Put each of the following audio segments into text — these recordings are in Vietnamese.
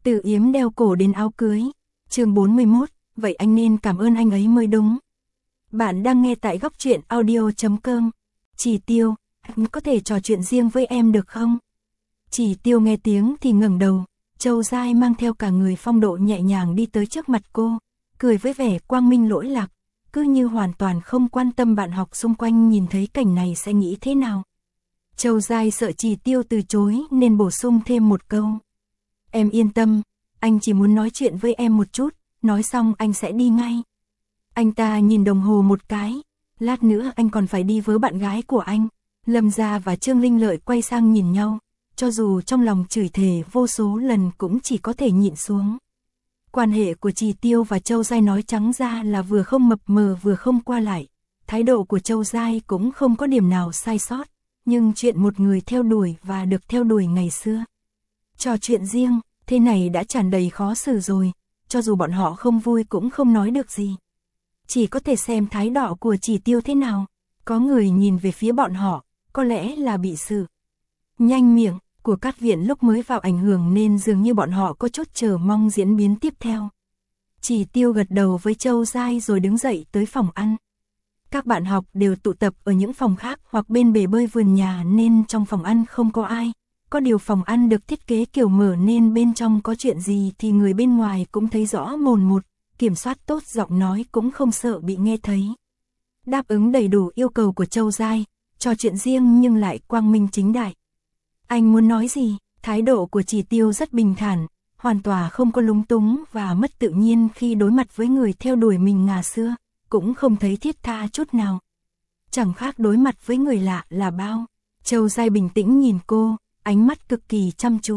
Từ yếm đeo cổ đến áo cưới. Chương 41, vậy anh nên cảm ơn anh ấy mới đúng. Bạn đang nghe tại Góc Truyện Audio.com. Chỉ Tiêu, anh có thể trò chuyện riêng với em được không? Chỉ Tiêu nghe tiếng thì ngẩng đầu, Châu Giai mang theo cả người phong độ nhẹ nhàng đi tới trước mặt cô, cười với vẻ quang minh lỗi lạc, cứ như hoàn toàn không quan tâm bạn học xung quanh nhìn thấy cảnh này sẽ nghĩ thế nào. Châu Giai sợ Chỉ Tiêu từ chối nên bổ sung thêm một câu. Em yên tâm, anh chỉ muốn nói chuyện với em một chút, nói xong anh sẽ đi ngay. Anh ta nhìn đồng hồ một cái, lát nữa anh còn phải đi với bạn gái của anh. Lâm Gia và Trương Linh Lợi quay sang nhìn nhau, cho dù trong lòng chửi thề vô số lần cũng chỉ có thể nhịn xuống. Quan hệ của Chỉ Tiêu và Châu Giai nói trắng ra là vừa không mập mờ vừa không qua lại. Thái độ của Châu Giai cũng không có điểm nào sai sót, nhưng chuyện một người theo đuổi và được theo đuổi ngày xưa. Trò chuyện riêng, thế này đã tràn đầy khó xử rồi, cho dù bọn họ không vui cũng không nói được gì. Chỉ có thể xem thái độ của Chỉ Tiêu thế nào. Có người nhìn về phía bọn họ, có lẽ là bị sự nhanh miệng của Cát Viện lúc mới vào ảnh hưởng nên dường như bọn họ có chút chờ mong diễn biến tiếp theo. Chỉ Tiêu gật đầu với Châu Giai rồi đứng dậy tới phòng ăn. Các bạn học đều tụ tập ở những phòng khác hoặc bên bể bơi vườn nhà nên trong phòng ăn không có ai. Có điều phòng ăn được thiết kế kiểu mở nên bên trong có chuyện gì thì người bên ngoài cũng thấy rõ mồn một, kiểm soát tốt giọng nói cũng không sợ bị nghe thấy. Đáp ứng đầy đủ yêu cầu của Châu Giai, trò chuyện riêng nhưng lại quang minh chính đại. Anh muốn nói gì? Thái độ của Chỉ Tiêu rất bình thản, hoàn toàn không có lúng túng và mất tự nhiên khi đối mặt với người theo đuổi mình ngày xưa, cũng không thấy thiết tha chút nào. Chẳng khác đối mặt với người lạ là bao. Châu Giai bình tĩnh nhìn cô, ánh mắt cực kỳ chăm chú.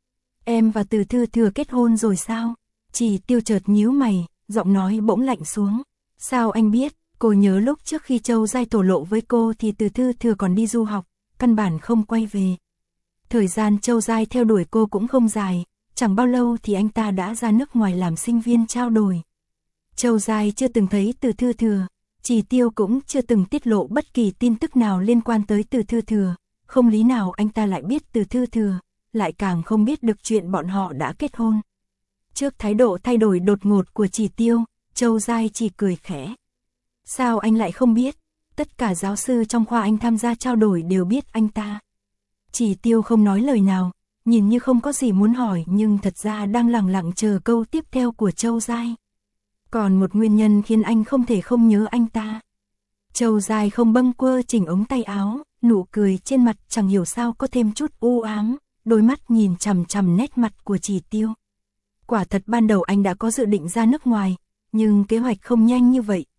Em và Từ Thư Thừa kết hôn rồi sao? Chỉ Tiêu chợt nhíu mày, giọng nói bỗng lạnh xuống. Sao anh biết? Cô nhớ lúc trước khi Châu Giai thổ lộ với cô thì Từ Thư Thừa còn đi du học, căn bản không quay về. Thời gian Châu Giai theo đuổi cô cũng không dài, chẳng bao lâu thì anh ta đã ra nước ngoài làm sinh viên trao đổi. Châu Giai chưa từng thấy Từ Thư Thừa, Chỉ Tiêu cũng chưa từng tiết lộ bất kỳ tin tức nào liên quan tới Từ Thư Thừa. Không lý nào anh ta lại biết Từ Thư Thừa, lại càng không biết được chuyện bọn họ đã kết hôn. Trước thái độ thay đổi đột ngột của Chỉ Tiêu, Châu Giai chỉ cười khẽ. Sao anh lại không biết? Tất cả giáo sư trong khoa anh tham gia trao đổi đều biết anh ta. Chỉ Tiêu không nói lời nào, nhìn như không có gì muốn hỏi nhưng thật ra đang lẳng lặng chờ câu tiếp theo của Châu Giai. Còn một nguyên nhân khiến anh không thể không nhớ anh ta. Châu Giai không bâng quơ chỉnh ống tay áo, nụ cười trên mặt chẳng hiểu sao có thêm chút u ám, đôi mắt nhìn chằm chằm nét mặt của Chỉ Tiêu. Quả thật ban đầu anh đã có dự định ra nước ngoài, nhưng kế hoạch không nhanh như vậy,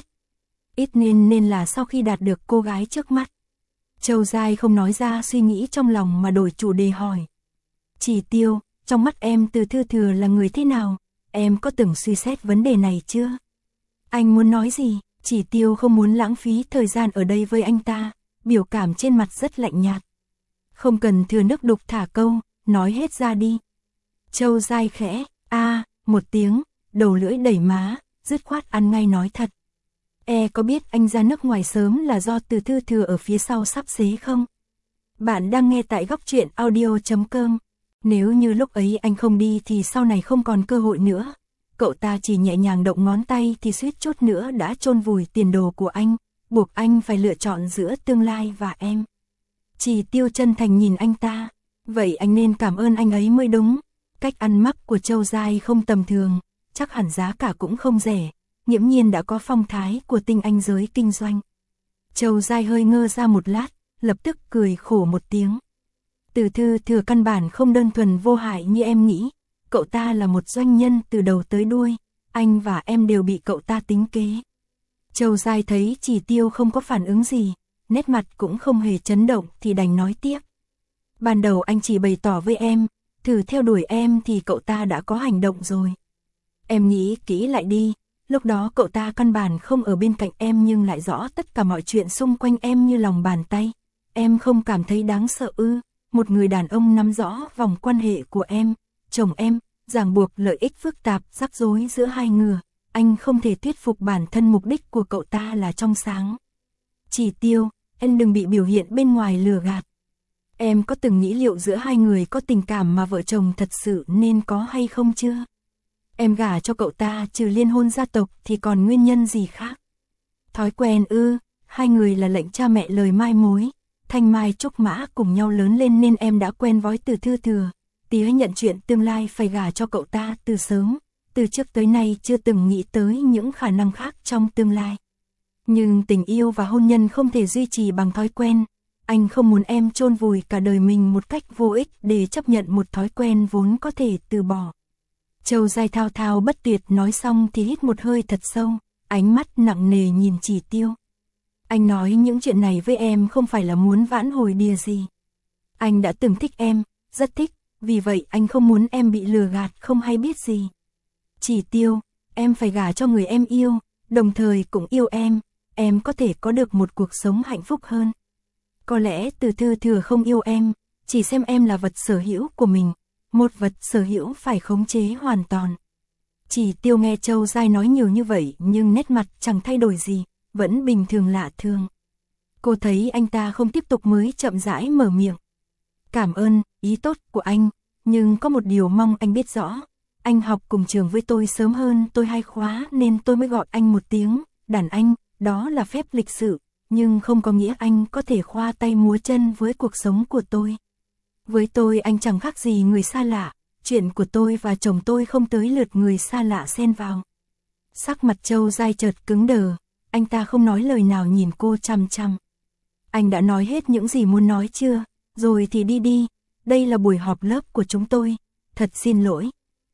ít nên là sau khi đạt được cô gái trước mắt. Châu Giai không nói ra suy nghĩ trong lòng mà đổi chủ đề hỏi. Chỉ Tiêu, trong mắt em Từ Thư Thừa là người thế nào? Em có từng suy xét vấn đề này chưa? Anh muốn nói gì? Chỉ Tiêu không muốn lãng phí thời gian ở đây với anh ta, biểu cảm trên mặt rất lạnh nhạt. Không cần thừa nước đục thả câu, nói hết ra đi. Châu Giai khẽ, một tiếng, đầu lưỡi đẩy má, dứt khoát ăn ngay nói thật. Có biết anh ra nước ngoài sớm là do Từ Thư Thừa ở phía sau sắp xế không? Bạn đang nghe tại Góc Truyện Audio.com. Nếu như lúc ấy anh không đi thì sau này không còn cơ hội nữa. Cậu ta chỉ nhẹ nhàng động ngón tay thì suýt chút nữa đã chôn vùi tiền đồ của anh, buộc anh phải lựa chọn giữa tương lai và em. Chỉ Tiêu chân thành nhìn anh ta. Vậy anh nên cảm ơn anh ấy mới đúng. Cách ăn mặc của Châu Giai không tầm thường, chắc hẳn giá cả cũng không rẻ. Nghiễm nhiên đã có phong thái của tinh anh giới kinh doanh. Châu Giai hơi ngơ ra một lát, lập tức cười khổ một tiếng. Từ Thư Thừa căn bản không đơn thuần vô hại như em nghĩ. Cậu ta là một doanh nhân từ đầu tới đuôi. Anh và em đều bị cậu ta tính kế. Châu Giai thấy Chỉ Tiêu không có phản ứng gì, nét mặt cũng không hề chấn động thì đành nói tiếp. Ban đầu anh chỉ bày tỏ với em, thử theo đuổi em thì cậu ta đã có hành động rồi. Em nghĩ kỹ lại đi. Lúc đó cậu ta căn bản không ở bên cạnh em nhưng lại rõ tất cả mọi chuyện xung quanh em như lòng bàn tay. Em không cảm thấy đáng sợ ư? Một người đàn ông nắm rõ vòng quan hệ của em, chồng em, ràng buộc lợi ích phức tạp, rắc rối giữa hai người. Anh không thể thuyết phục bản thân mục đích của cậu ta là trong sáng. Chỉ Tiêu, em đừng bị biểu hiện bên ngoài lừa gạt. Em có từng nghĩ liệu giữa hai người có tình cảm mà vợ chồng thật sự nên có hay không chưa? Em gả cho cậu ta trừ liên hôn gia tộc thì còn nguyên nhân gì khác? Thói quen ư? Hai người là lệnh cha mẹ lời mai mối, thanh mai trúc mã cùng nhau lớn lên nên em đã quen vói từ thư thừa. Tía nhận chuyện tương lai phải gả cho cậu ta từ sớm, từ trước tới nay chưa từng nghĩ tới những khả năng khác trong tương lai. Nhưng tình yêu và hôn nhân không thể duy trì bằng thói quen. Anh không muốn em chôn vùi cả đời mình một cách vô ích để chấp nhận một thói quen vốn có thể từ bỏ. Châu Giai thao thao bất tuyệt nói xong thì hít một hơi thật sâu, ánh mắt nặng nề nhìn Chỉ Tiêu. Anh nói những chuyện này với em không phải là muốn vãn hồi điều gì. Anh đã từng thích em, rất thích, vì vậy anh không muốn em bị lừa gạt không hay biết gì. Chỉ Tiêu, em phải gả cho người em yêu, đồng thời cũng yêu em có thể có được một cuộc sống hạnh phúc hơn. Có lẽ từ thư thừa không yêu em, chỉ xem em là vật sở hữu của mình, một vật sở hữu phải khống chế hoàn toàn. Chỉ Tiêu nghe Châu Giai nói nhiều như vậy nhưng nét mặt chẳng thay đổi gì, vẫn bình thường lạ thường. Cô thấy anh ta không tiếp tục mới chậm rãi mở miệng. Cảm ơn ý tốt của anh, nhưng có một điều mong anh biết rõ. Anh học cùng trường với tôi sớm hơn tôi 2 khóa nên tôi mới gọi anh một tiếng đàn anh, đó là phép lịch sự, nhưng không có nghĩa anh có thể khoa tay múa chân với cuộc sống của tôi. Với tôi anh chẳng khác gì người xa lạ, chuyện của tôi và chồng tôi không tới lượt người xa lạ xen vào. Sắc mặt Châu Giai chợt cứng đờ, anh ta không nói lời nào nhìn cô chăm chăm. Anh đã nói hết những gì muốn nói chưa? Rồi thì đi đi, đây là buổi họp lớp của chúng tôi, thật xin lỗi.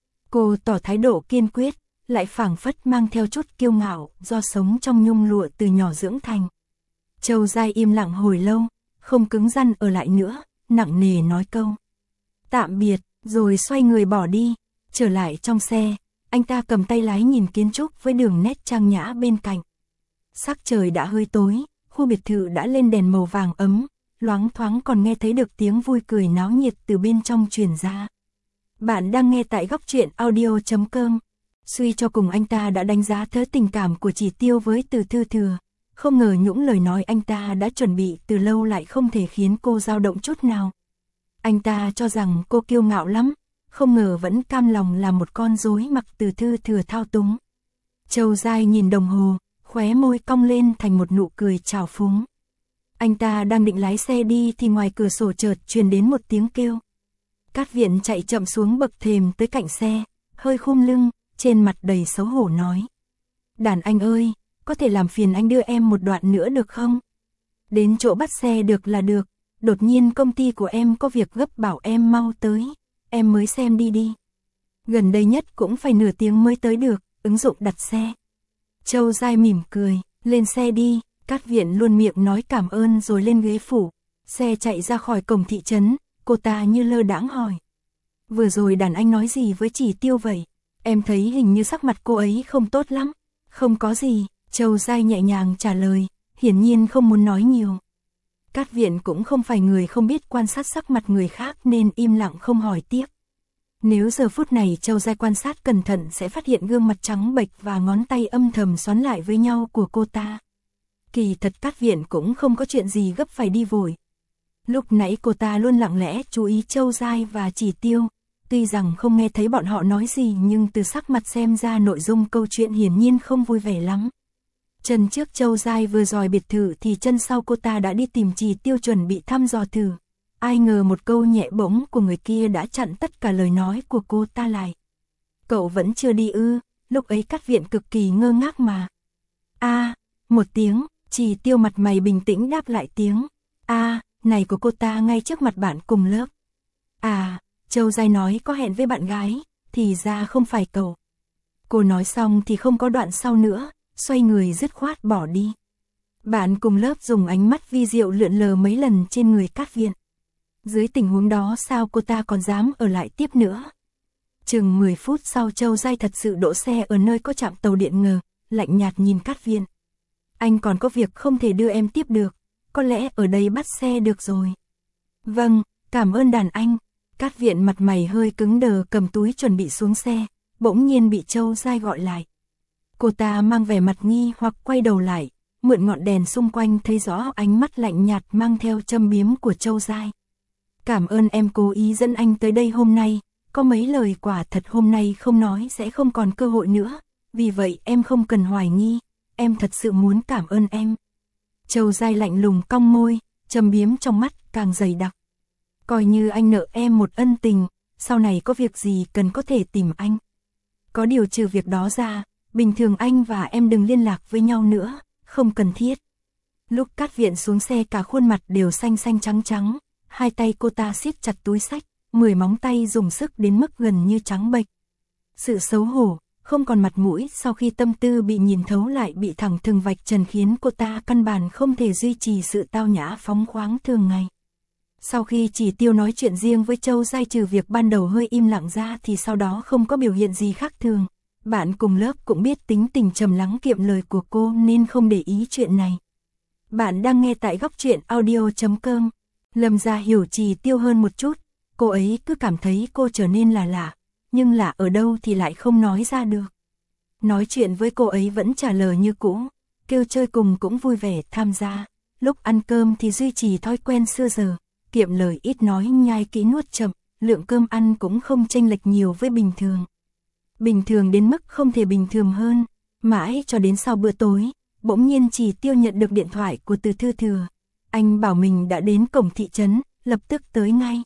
Cô tỏ thái độ kiên quyết, lại phảng phất mang theo chút kiêu ngạo do sống trong nhung lụa từ nhỏ dưỡng thành. Châu Giai im lặng hồi lâu, không cứng rắn ở lại nữa, nặng nề nói câu tạm biệt, rồi xoay người bỏ đi. Trở lại trong xe, anh ta cầm tay lái nhìn kiến trúc với đường nét trang nhã bên cạnh. Sắc trời đã hơi tối, khu biệt thự đã lên đèn màu vàng ấm, loáng thoáng còn nghe thấy được tiếng vui cười náo nhiệt từ bên trong truyền ra. Bạn đang nghe tại góc truyện audio.com. Suy cho cùng anh ta đã đánh giá thớ tình cảm của Chỉ Tiêu với từ thư thừa. Không ngờ những lời nói anh ta đã chuẩn bị từ lâu lại không thể khiến cô dao động chút nào. Anh ta cho rằng cô kiêu ngạo lắm, không ngờ vẫn cam lòng làm một con rối mặc từ thư thừa thao túng. Châu Giai nhìn đồng hồ, khóe môi cong lên thành một nụ cười trào phúng. Anh ta đang định lái xe đi thì ngoài cửa sổ chợt truyền đến một tiếng kêu. Cát Viện chạy chậm xuống bậc thềm tới cạnh xe, hơi khum lưng, trên mặt đầy xấu hổ nói. Đàn anh ơi, có thể làm phiền anh đưa em một đoạn nữa được không? Đến chỗ bắt xe được là được, đột nhiên công ty của em có việc gấp bảo em mau tới, em mới xem đi. Gần đây nhất cũng phải nửa tiếng mới tới được, ứng dụng đặt xe. Châu Giai mỉm cười, lên xe đi. Cát Viện luôn miệng nói cảm ơn rồi lên ghế phủ. Xe chạy ra khỏi cổng thị trấn, cô ta như lơ đãng hỏi. Vừa rồi đàn anh nói gì với Chỉ Tiêu vậy? Em thấy hình như sắc mặt cô ấy không tốt lắm. Không có gì, Châu Giai nhẹ nhàng trả lời, hiển nhiên không muốn nói nhiều. Cát Viện cũng không phải người không biết quan sát sắc mặt người khác nên im lặng không hỏi tiếp. Nếu giờ phút này Châu Giai quan sát cẩn thận sẽ phát hiện gương mặt trắng bệch và ngón tay âm thầm xoắn lại với nhau của cô ta. Kỳ thật Cát Viện cũng không có chuyện gì gấp phải đi vội. Lúc nãy cô ta luôn lặng lẽ chú ý Châu Giai và Chỉ Tiêu, tuy rằng không nghe thấy bọn họ nói gì nhưng từ sắc mặt xem ra nội dung câu chuyện hiển nhiên không vui vẻ lắm. Chân trước Châu Giai vừa dòi biệt thự thì chân sau cô ta đã đi tìm Chỉ Tiêu chuẩn bị thăm dò thử. Ai ngờ một câu nhẹ bỗng của người kia đã chặn tất cả lời nói của cô ta lại. Cậu vẫn chưa đi ư? Lúc ấy Cát Viện cực kỳ ngơ ngác mà. Một tiếng. Chỉ Tiêu mặt mày bình tĩnh đáp lại tiếng này của cô ta ngay trước mặt bạn cùng lớp. Châu Giai nói có hẹn với bạn gái, thì ra không phải cậu. Cô nói xong thì không có đoạn sau nữa, xoay người dứt khoát bỏ đi. Bạn cùng lớp dùng ánh mắt vi diệu lượn lờ mấy lần trên người Cát Viện. Dưới tình huống đó sao cô ta còn dám ở lại tiếp nữa? Chừng 10 phút sau Châu Giai thật sự đỗ xe ở nơi có trạm tàu điện ngầm, lạnh nhạt nhìn Cát Viện. Anh còn có việc không thể đưa em tiếp được, có lẽ ở đây bắt xe được rồi. Vâng, cảm ơn đàn anh. Cát Viện mặt mày hơi cứng đờ cầm túi chuẩn bị xuống xe, bỗng nhiên bị Châu Giai gọi lại. Cô ta mang vẻ mặt nghi hoặc quay đầu lại, mượn ngọn đèn xung quanh thấy rõ ánh mắt lạnh nhạt mang theo châm biếm của Châu Giai. Cảm ơn em cố ý dẫn anh tới đây hôm nay, có mấy lời quả thật hôm nay không nói sẽ không còn cơ hội nữa, vì vậy em không cần hoài nghi, em thật sự muốn cảm ơn em. Châu Giai lạnh lùng cong môi, trầm biếm trong mắt càng dày đặc. Coi như anh nợ em một ân tình, sau này có việc gì cần có thể tìm anh. Có điều trừ việc đó ra, bình thường anh và em đừng liên lạc với nhau nữa, không cần thiết. Lúc Cát Viện xuống xe cả khuôn mặt đều xanh xanh trắng trắng, hai tay cô ta siết chặt túi xách, 10 móng tay dùng sức đến mức gần như trắng bệch. Sự xấu hổ, không còn mặt mũi sau khi tâm tư bị nhìn thấu lại bị thẳng thừng vạch trần khiến cô ta căn bản không thể duy trì sự tao nhã phóng khoáng thường ngày. Sau khi Chỉ Tiêu nói chuyện riêng với Châu Giai trừ việc ban đầu hơi im lặng ra thì sau đó không có biểu hiện gì khác thường. Bạn cùng lớp cũng biết tính tình trầm lắng kiệm lời của cô nên không để ý chuyện này. Bạn đang nghe tại góc truyện audio.com. Lâm Gia hiểu Chỉ Tiêu hơn một chút, cô ấy cứ cảm thấy cô trở nên là lạ, nhưng lạ ở đâu thì lại không nói ra được. Nói chuyện với cô ấy vẫn trả lời như cũ, kêu chơi cùng cũng vui vẻ tham gia, lúc ăn cơm thì duy trì thói quen xưa giờ, kiệm lời ít nói nhai kỹ nuốt chậm, lượng cơm ăn cũng không chênh lệch nhiều với bình thường. Bình thường đến mức không thể bình thường hơn, mãi cho đến sau bữa tối, bỗng nhiên Chỉ Tiêu nhận được điện thoại của Từ Thư Thừa. Anh bảo mình đã đến cổng thị trấn, lập tức tới ngay.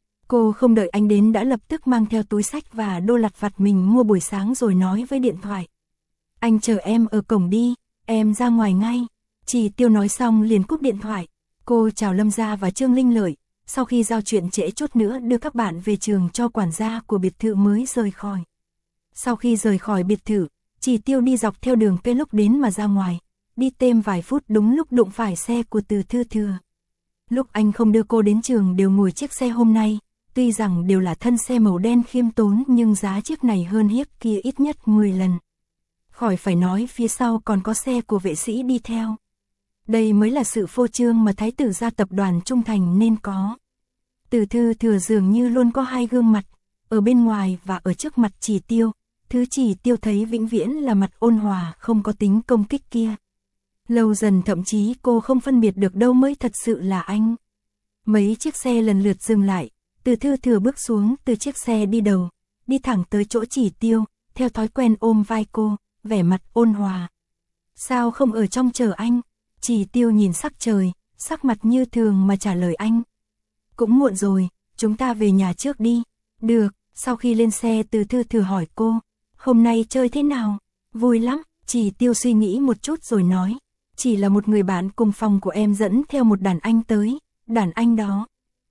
Cô không đợi anh đến đã lập tức mang theo túi xách và đô lặt vặt mình mua buổi sáng rồi nói với điện thoại. Anh chờ em ở cổng đi, em ra ngoài ngay. Chỉ Tiêu nói xong liền cúp điện thoại. Cô chào Lâm Gia và Trương Linh Lợi, sau khi giao chuyện trễ chút nữa đưa các bạn về trường cho quản gia của biệt thự mới rời khỏi. Sau khi rời khỏi biệt thự, Chỉ Tiêu đi dọc theo đường cây lúc đến mà ra ngoài, đi thêm vài phút đúng lúc đụng phải xe của Từ Thư Thừa. Lúc anh không đưa cô đến trường đều ngồi chiếc xe hôm nay, tuy rằng đều là thân xe màu đen khiêm tốn nhưng giá chiếc này hơn hiếc kia ít nhất 10 lần. Khỏi phải nói phía sau còn có xe của vệ sĩ đi theo. Đây mới là sự phô trương mà thái tử gia tập đoàn trung thành nên có. Từ Thư Thừa dường như luôn có hai gương mặt, ở bên ngoài và ở trước mặt Chỉ Tiêu, thứ Chỉ Tiêu thấy vĩnh viễn là mặt ôn hòa không có tính công kích kia. Lâu dần thậm chí cô không phân biệt được đâu mới thật sự là anh. Mấy chiếc xe lần lượt dừng lại, Từ Thư Thừa bước xuống từ chiếc xe đi đầu, đi thẳng tới chỗ Chỉ Tiêu, theo thói quen ôm vai cô, vẻ mặt ôn hòa. Sao không ở trong chờ anh? Chỉ Tiêu nhìn sắc trời, sắc mặt như thường mà trả lời anh. Cũng muộn rồi, chúng ta về nhà trước đi. Được, sau khi lên xe Từ Thư Thừa hỏi cô, hôm nay chơi thế nào? Vui lắm, Chỉ Tiêu suy nghĩ một chút rồi nói. Chỉ là một người bạn cùng phòng của em dẫn theo một đàn anh tới, đàn anh đó.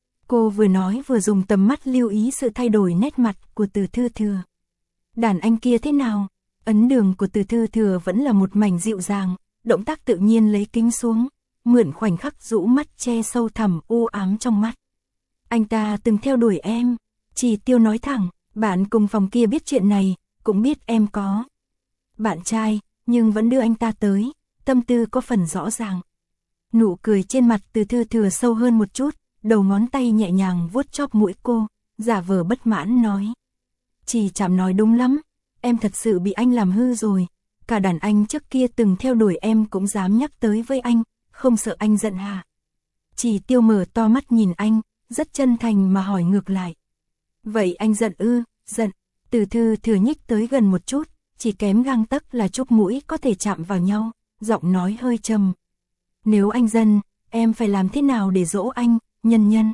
Cô vừa nói vừa dùng tầm mắt lưu ý sự thay đổi nét mặt của Từ Thư Thừa. Đàn anh kia thế nào? Ấn đường của Từ Thư Thừa vẫn là một mảnh dịu dàng, động tác tự nhiên lấy kính xuống, mượn khoảnh khắc rũ mắt che sâu thẳm u ám trong mắt. Anh ta từng theo đuổi em, Chỉ Tiêu nói thẳng, bạn cùng phòng kia biết chuyện này, cũng biết em có bạn trai, nhưng vẫn đưa anh ta tới, tâm tư có phần rõ ràng. Nụ cười trên mặt Từ Thư Thừa sâu hơn một chút, đầu ngón tay nhẹ nhàng vuốt chóp mũi cô, giả vờ bất mãn nói. Chỉ Trạm nói đúng lắm, em thật sự bị anh làm hư rồi, cả đàn anh trước kia từng theo đuổi em cũng dám nhắc tới với anh, không sợ anh giận hả? Chỉ Tiêu mở to mắt nhìn anh, rất chân thành mà hỏi ngược lại. Vậy anh giận ư? Giận. Từ Thư Thừa nhích tới gần một chút, chỉ kém gang tấc là chóp mũi có thể chạm vào nhau, giọng nói hơi trầm. Nếu anh giận, em phải làm thế nào để dỗ anh, Nhân Nhân?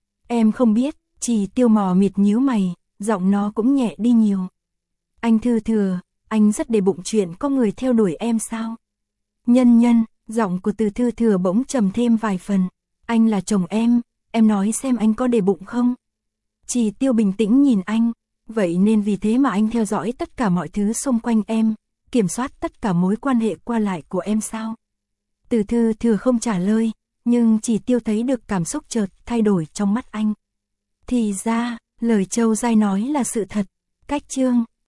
Em không biết, Chỉ Tiêu mò mịt nhíu mày, giọng nó cũng nhẹ đi nhiều. Anh Thư Thừa, anh rất để bụng chuyện có người theo đuổi em sao? Nhân Nhân, giọng của Từ Thư Thừa bỗng trầm thêm vài phần. Anh là chồng em nói xem anh có để bụng không? Chỉ Tiêu bình tĩnh nhìn anh, vậy nên vì thế mà anh theo dõi tất cả mọi thứ xung quanh em, kiểm soát tất cả mối quan hệ qua lại của em sao? Từ Thư Thừa không trả lời, nhưng Chỉ Tiêu thấy được cảm xúc chợt thay đổi trong mắt anh. Thì ra, lời Châu Giai nói là sự thật. Cách chương